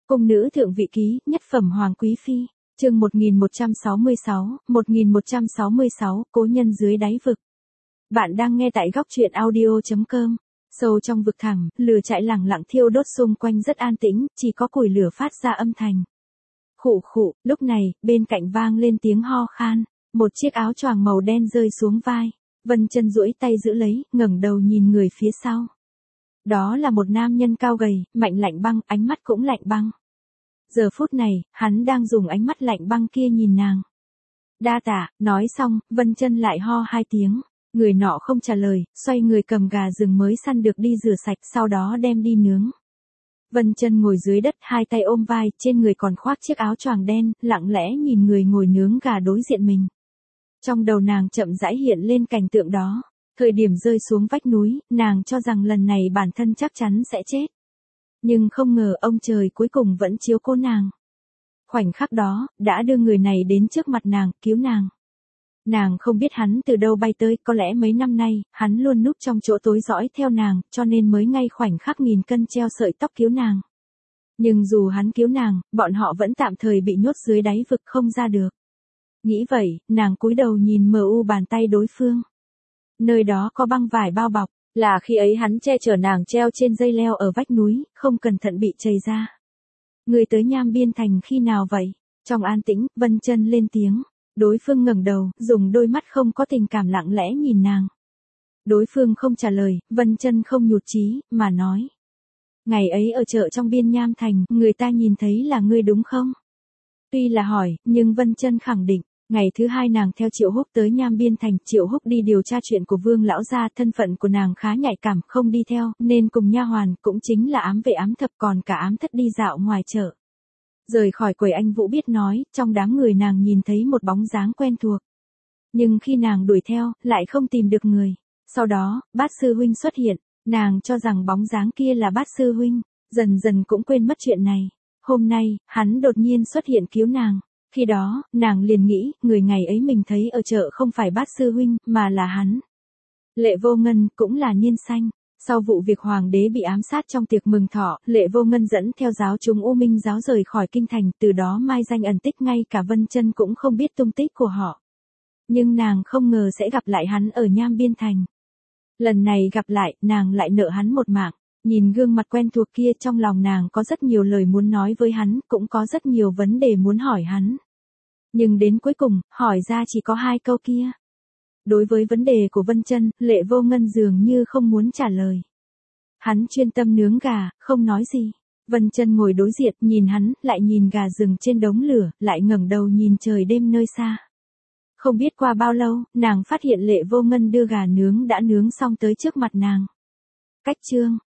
Cung nữ thượng vị ký, nhất phẩm hoàng quý phi, chương 1166, cố nhân dưới đáy vực. Bạn đang nghe tại góc truyện audio.com. Sâu trong vực thẳm, lửa trại lẳng lặng thiêu đốt xung quanh rất an tĩnh, chỉ có củi lửa phát ra âm thanh. Khụ khụ, lúc này, bên cạnh vang lên tiếng ho khan, một chiếc áo choàng màu đen rơi xuống vai. Vân Chân duỗi tay giữ lấy, ngẩng đầu nhìn người phía sau. Đó là một nam nhân cao gầy, mạnh lạnh băng, ánh mắt cũng lạnh băng. Giờ phút này, hắn đang dùng ánh mắt lạnh băng kia nhìn nàng. Đa tạ, nói xong, Vân Chân lại ho hai tiếng. Người nọ không trả lời, xoay người cầm gà rừng mới săn được đi rửa sạch, sau đó đem đi nướng. Vân Chân ngồi dưới đất, hai tay ôm vai, trên người còn khoác chiếc áo choàng đen, lặng lẽ nhìn người ngồi nướng gà đối diện mình. Trong đầu nàng chậm rãi hiện lên cảnh tượng đó. Thời điểm rơi xuống vách núi, nàng cho rằng lần này bản thân chắc chắn sẽ chết. Nhưng không ngờ ông trời cuối cùng vẫn chiếu cố nàng. Khoảnh khắc đó, đã đưa người này đến trước mặt nàng, cứu nàng. Nàng không biết hắn từ đâu bay tới, có lẽ mấy năm nay, hắn luôn núp trong chỗ tối dõi theo nàng, cho nên mới ngay khoảnh khắc nghìn cân treo sợi tóc cứu nàng. Nhưng dù hắn cứu nàng, bọn họ vẫn tạm thời bị nhốt dưới đáy vực không ra được. Nghĩ vậy, nàng cúi đầu nhìn mờ u bàn tay đối phương. Nơi đó có băng vải bao bọc, là khi ấy hắn che chở nàng treo trên dây leo ở vách núi, không cẩn thận bị chày ra. Người tới Nham Biên Thành khi nào vậy? Trong an tĩnh, Vân Chân lên tiếng. Đối phương ngẩng đầu, dùng đôi mắt không có tình cảm lặng lẽ nhìn nàng. Đối phương không trả lời, Vân Chân không nhụt chí, mà nói. Ngày ấy ở chợ trong biên Nham Thành, người ta nhìn thấy là ngươi đúng không? Tuy là hỏi, nhưng Vân Chân khẳng định. Ngày thứ hai nàng theo Triệu Húc tới Nham Biên Thành, Triệu Húc đi điều tra chuyện của Vương lão gia, thân phận của nàng khá nhạy cảm, không đi theo, nên cùng nha hoàn, cũng chính là ám vệ ám thập còn cả ám thất đi dạo ngoài chợ. Rời khỏi quầy anh Vũ biết nói, trong đám người nàng nhìn thấy một bóng dáng quen thuộc. Nhưng khi nàng đuổi theo, lại không tìm được người. Sau đó, Bát sư huynh xuất hiện, nàng cho rằng bóng dáng kia là Bát sư huynh, dần dần cũng quên mất chuyện này. Hôm nay, hắn đột nhiên xuất hiện cứu nàng. Khi đó, nàng liền nghĩ, người ngày ấy mình thấy ở chợ không phải Bát sư huynh, mà là hắn. Lệ Vô Ngân cũng là Niên Xanh. Sau vụ việc hoàng đế bị ám sát trong tiệc mừng thọ, Lệ Vô Ngân dẫn theo giáo chúng U Minh giáo rời khỏi kinh thành, từ đó mai danh ẩn tích, ngay cả Vân Chân cũng không biết tung tích của họ. Nhưng nàng không ngờ sẽ gặp lại hắn ở Nham Biên Thành. Lần này gặp lại, nàng lại nợ hắn một mạng. Nhìn gương mặt quen thuộc kia, trong lòng nàng có rất nhiều lời muốn nói với hắn, cũng có rất nhiều vấn đề muốn hỏi hắn. Nhưng đến cuối cùng, hỏi ra chỉ có hai câu kia. Đối với vấn đề của Vân Chân, Lệ Vô Ngân dường như không muốn trả lời. Hắn chuyên tâm nướng gà, không nói gì. Vân Chân ngồi đối diện, nhìn hắn, lại nhìn gà rừng trên đống lửa, lại ngẩng đầu nhìn trời đêm nơi xa. Không biết qua bao lâu, nàng phát hiện Lệ Vô Ngân đưa gà nướng đã nướng xong tới trước mặt nàng. Cách chương